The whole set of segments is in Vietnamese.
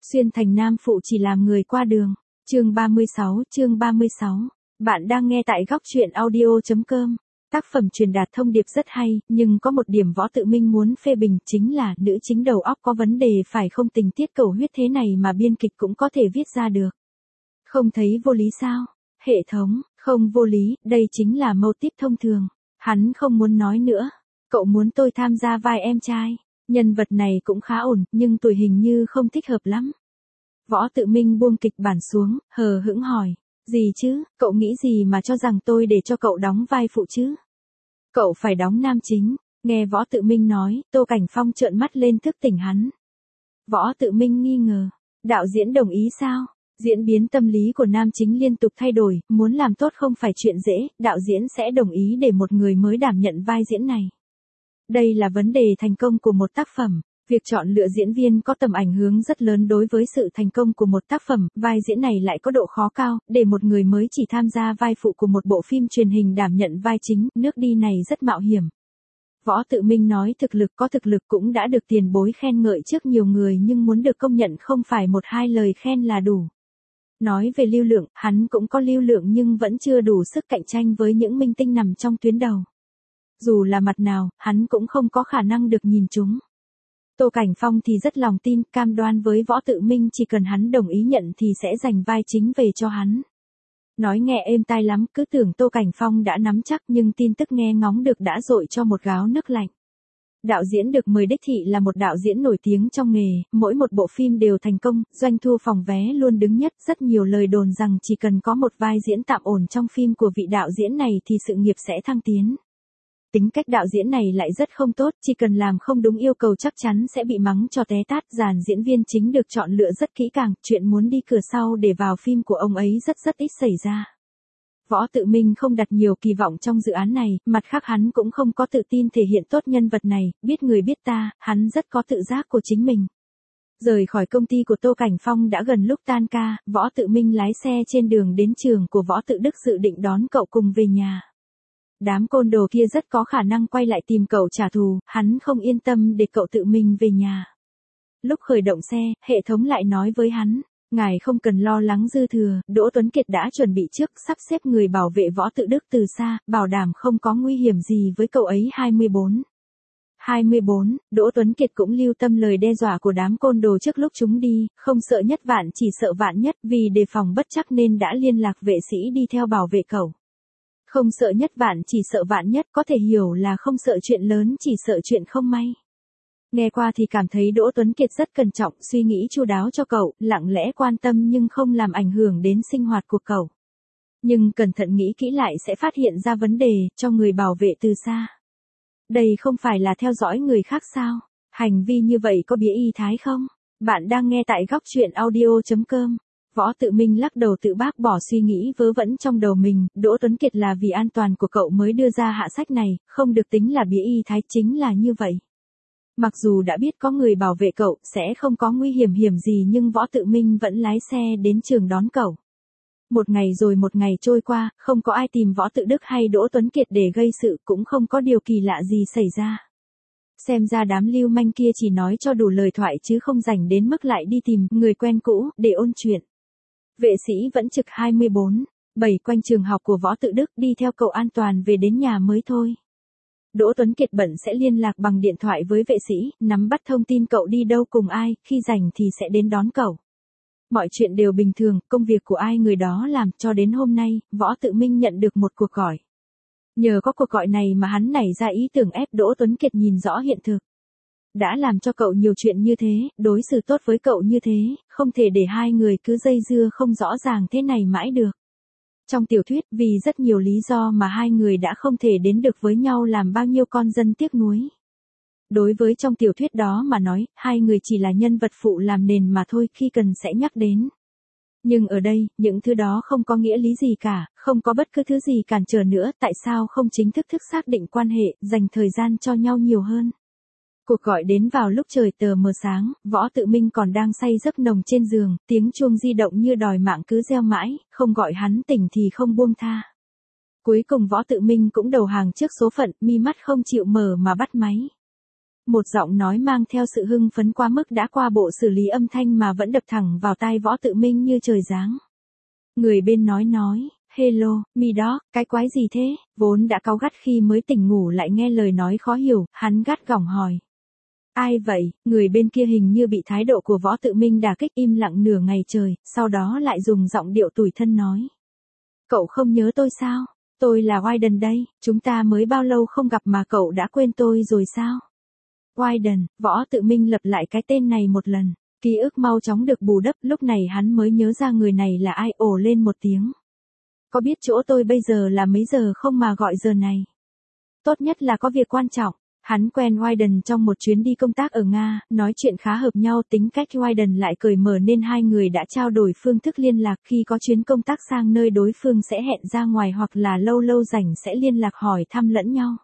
Xuyên thành nam phụ chỉ làm người qua đường. Chương 36. Bạn đang nghe tại góc truyện audio.com. Tác phẩm truyền đạt thông điệp rất hay, nhưng có một điểm Võ Tự Minh muốn phê bình chính là nữ chính đầu óc có vấn đề, phải không? Tình tiết cầu huyết thế này mà biên kịch cũng có thể viết ra được. Không thấy vô lý sao? Hệ thống, không vô lý, đây chính là mâu típ thông thường. Hắn không muốn nói nữa. Cậu muốn tôi tham gia vai em trai. Nhân vật này cũng khá ổn, nhưng tuổi hình như không thích hợp lắm. Võ Tự Minh buông kịch bản xuống, hờ hững hỏi. Gì chứ, cậu nghĩ gì mà cho rằng tôi để cho cậu đóng vai phụ chứ? Cậu phải đóng nam chính. Nghe Võ Tự Minh nói, Tô Cảnh Phong trợn mắt lên thức tỉnh hắn. Võ Tự Minh nghi ngờ. Đạo diễn đồng ý sao? Diễn biến tâm lý của nam chính liên tục thay đổi, muốn làm tốt không phải chuyện dễ, đạo diễn sẽ đồng ý để một người mới đảm nhận vai diễn này. Đây là vấn đề thành công của một tác phẩm. Việc chọn lựa diễn viên có tầm ảnh hưởng rất lớn đối với sự thành công của một tác phẩm, vai diễn này lại có độ khó cao, để một người mới chỉ tham gia vai phụ của một bộ phim truyền hình đảm nhận vai chính, nước đi này rất mạo hiểm. Võ Tự Minh nói thực lực cũng đã được tiền bối khen ngợi trước nhiều người, nhưng muốn được công nhận không phải một hai lời khen là đủ. Nói về lưu lượng, hắn cũng có lưu lượng nhưng vẫn chưa đủ sức cạnh tranh với những minh tinh nằm trong tuyến đầu. Dù là mặt nào, hắn cũng không có khả năng được nhìn trúng. Tô Cảnh Phong thì rất lòng tin, cam đoan với Võ Tự Minh chỉ cần hắn đồng ý nhận thì sẽ giành vai chính về cho hắn. Nói nghe êm tai lắm, cứ tưởng Tô Cảnh Phong đã nắm chắc, nhưng tin tức nghe ngóng được đã dội cho một gáo nước lạnh. Đạo diễn được mời đích thị là một đạo diễn nổi tiếng trong nghề, mỗi một bộ phim đều thành công, doanh thu phòng vé luôn đứng nhất, rất nhiều lời đồn rằng chỉ cần có một vai diễn tạm ổn trong phim của vị đạo diễn này thì sự nghiệp sẽ thăng tiến. Tính cách đạo diễn này lại rất không tốt, chỉ cần làm không đúng yêu cầu chắc chắn sẽ bị mắng cho té tát. Dàn diễn viên chính được chọn lựa rất kỹ càng, chuyện muốn đi cửa sau để vào phim của ông ấy rất ít xảy ra. Võ Tự Minh không đặt nhiều kỳ vọng trong dự án này, mặt khác hắn cũng không có tự tin thể hiện tốt nhân vật này, biết người biết ta, hắn rất có tự giác của chính mình. Rời khỏi công ty của Tô Cảnh Phong đã gần lúc tan ca, Võ Tự Minh lái xe trên đường đến trường của Võ Tự Đức dự định đón cậu cùng về nhà. Đám côn đồ kia rất có khả năng quay lại tìm cậu trả thù, hắn không yên tâm để cậu tự mình về nhà. Lúc khởi động xe, hệ thống lại nói với hắn, ngài không cần lo lắng dư thừa, Đỗ Tuấn Kiệt đã chuẩn bị trước, sắp xếp người bảo vệ Võ Tự Đức từ xa, bảo đảm không có nguy hiểm gì với cậu ấy. 24. Đỗ Tuấn Kiệt cũng lưu tâm lời đe dọa của đám côn đồ trước lúc chúng đi, không sợ nhất vạn chỉ sợ vạn nhất, vì đề phòng bất trắc nên đã liên lạc vệ sĩ đi theo bảo vệ cậu. Không sợ nhất vạn chỉ sợ vạn nhất, có thể hiểu là không sợ chuyện lớn chỉ sợ chuyện không may. Nghe qua thì cảm thấy Đỗ Tuấn Kiệt rất cẩn trọng, suy nghĩ chu đáo cho cậu, lặng lẽ quan tâm nhưng không làm ảnh hưởng đến sinh hoạt của cậu. Nhưng cẩn thận nghĩ kỹ lại sẽ phát hiện ra vấn đề, cho người bảo vệ từ xa. Đây không phải là theo dõi người khác sao? Hành vi như vậy có bĩa y thái không? Bạn đang nghe tại góc truyện audio.com. Võ Tự Minh lắc đầu tự bác bỏ suy nghĩ vớ vẩn trong đầu mình, Đỗ Tuấn Kiệt là vì an toàn của cậu mới đưa ra hạ sách này, không được tính là bĩa y thái, chính là như vậy. Mặc dù đã biết có người bảo vệ cậu, sẽ không có nguy hiểm gì, nhưng Võ Tự Minh vẫn lái xe đến trường đón cậu. Một ngày rồi một ngày trôi qua, không có ai tìm Võ Tự Đức hay Đỗ Tuấn Kiệt để gây sự, cũng không có điều kỳ lạ gì xảy ra. Xem ra đám lưu manh kia chỉ nói cho đủ lời thoại chứ không rảnh đến mức lại đi tìm người quen cũ để ôn chuyện. Vệ sĩ vẫn trực 24/7 quanh trường học của Võ Tự Đức, đi theo cậu an toàn về đến nhà mới thôi. Đỗ Tuấn Kiệt bận sẽ liên lạc bằng điện thoại với vệ sĩ, nắm bắt thông tin cậu đi đâu cùng ai, khi rảnh thì sẽ đến đón cậu. Mọi chuyện đều bình thường, công việc của ai người đó làm, cho đến hôm nay, Võ Tự Minh nhận được một cuộc gọi. Nhờ có cuộc gọi này mà hắn nảy ra ý tưởng ép Đỗ Tuấn Kiệt nhìn rõ hiện thực. Đã làm cho cậu nhiều chuyện như thế, đối xử tốt với cậu như thế, không thể để hai người cứ dây dưa không rõ ràng thế này mãi được. Trong tiểu thuyết, vì rất nhiều lý do mà hai người đã không thể đến được với nhau, làm bao nhiêu con dân tiếc nuối. Đối với trong tiểu thuyết đó mà nói, hai người chỉ là nhân vật phụ làm nền mà thôi, khi cần sẽ nhắc đến. Nhưng ở đây, những thứ đó không có nghĩa lý gì cả, không có bất cứ thứ gì cản trở nữa, tại sao không chính thức xác định quan hệ, dành thời gian cho nhau nhiều hơn. Cuộc gọi đến vào lúc trời tờ mờ sáng, Võ Tự Minh còn đang say giấc nồng trên giường, tiếng chuông di động như đòi mạng cứ reo mãi, không gọi hắn tỉnh thì không buông tha. Cuối cùng Võ Tự Minh cũng đầu hàng trước số phận, mi mắt không chịu mở mà bắt máy. Một giọng nói mang theo sự hưng phấn quá mức đã qua bộ xử lý âm thanh mà vẫn đập thẳng vào tai Võ Tự Minh như trời giáng. Người bên nói, hello, mi đó, cái quái gì thế, vốn đã cáu gắt khi mới tỉnh ngủ lại nghe lời nói khó hiểu, hắn gắt gỏng hỏi. Ai vậy, người bên kia hình như bị thái độ của Võ Tự Minh đả kích im lặng nửa ngày trời, sau đó lại dùng giọng điệu tủi thân nói. Cậu không nhớ tôi sao? Tôi là Wyden đây, chúng ta mới bao lâu không gặp mà cậu đã quên tôi rồi sao? Wyden, Võ Tự Minh lặp lại cái tên này một lần, ký ức mau chóng được bù đắp, lúc này hắn mới nhớ ra người này là ai, ồ lên một tiếng. Có biết chỗ tôi bây giờ là mấy giờ không mà gọi giờ này? Tốt nhất là có việc quan trọng. Hắn quen Wyden trong một chuyến đi công tác ở Nga, nói chuyện khá hợp nhau, tính cách Wyden lại cởi mở nên hai người đã trao đổi phương thức liên lạc, khi có chuyến công tác sang nơi đối phương sẽ hẹn ra ngoài hoặc là lâu lâu rảnh sẽ liên lạc hỏi thăm lẫn nhau.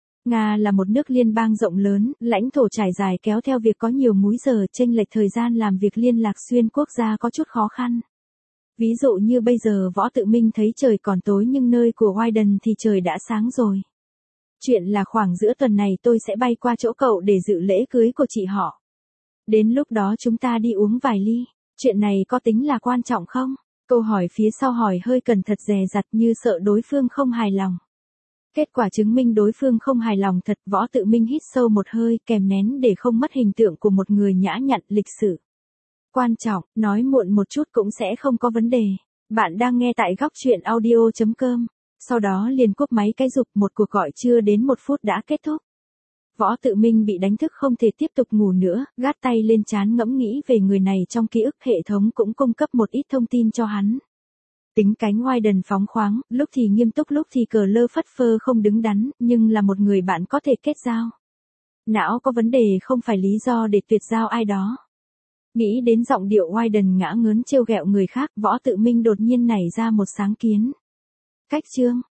Nga là một nước liên bang rộng lớn, lãnh thổ trải dài kéo theo việc có nhiều múi giờ, chênh lệch thời gian làm việc liên lạc xuyên quốc gia có chút khó khăn. Ví dụ như bây giờ Võ Tự Minh thấy trời còn tối nhưng nơi của Wyden thì trời đã sáng rồi. Chuyện là khoảng giữa tuần này tôi sẽ bay qua chỗ cậu để dự lễ cưới của chị họ. Đến lúc đó chúng ta đi uống vài ly. Chuyện này có tính là quan trọng không? Câu hỏi phía sau hỏi hơi cẩn thận dè dặt như sợ đối phương không hài lòng. Kết quả chứng minh đối phương không hài lòng thật. Võ Tự Minh hít sâu một hơi kèm nén để không mất hình tượng của một người nhã nhặn lịch sự. Quan trọng, nói muộn một chút cũng sẽ không có vấn đề. Bạn đang nghe tại góc chuyện audio.com. Sau đó liền cúp máy cái rụp, một cuộc gọi chưa đến 1 phút đã kết thúc. Võ Tự Minh bị đánh thức không thể tiếp tục ngủ nữa, gác tay lên trán ngẫm nghĩ về người này, trong ký ức hệ thống cũng cung cấp một ít thông tin cho hắn. Tính cánh Wyden phóng khoáng, lúc thì nghiêm túc lúc thì cờ lơ phất phơ không đứng đắn, nhưng là một người bạn có thể kết giao. Não có vấn đề không phải lý do để tuyệt giao ai đó. Nghĩ đến giọng điệu Wyden ngã ngớn trêu ghẹo người khác, Võ Tự Minh đột nhiên nảy ra một sáng kiến. Cách chương,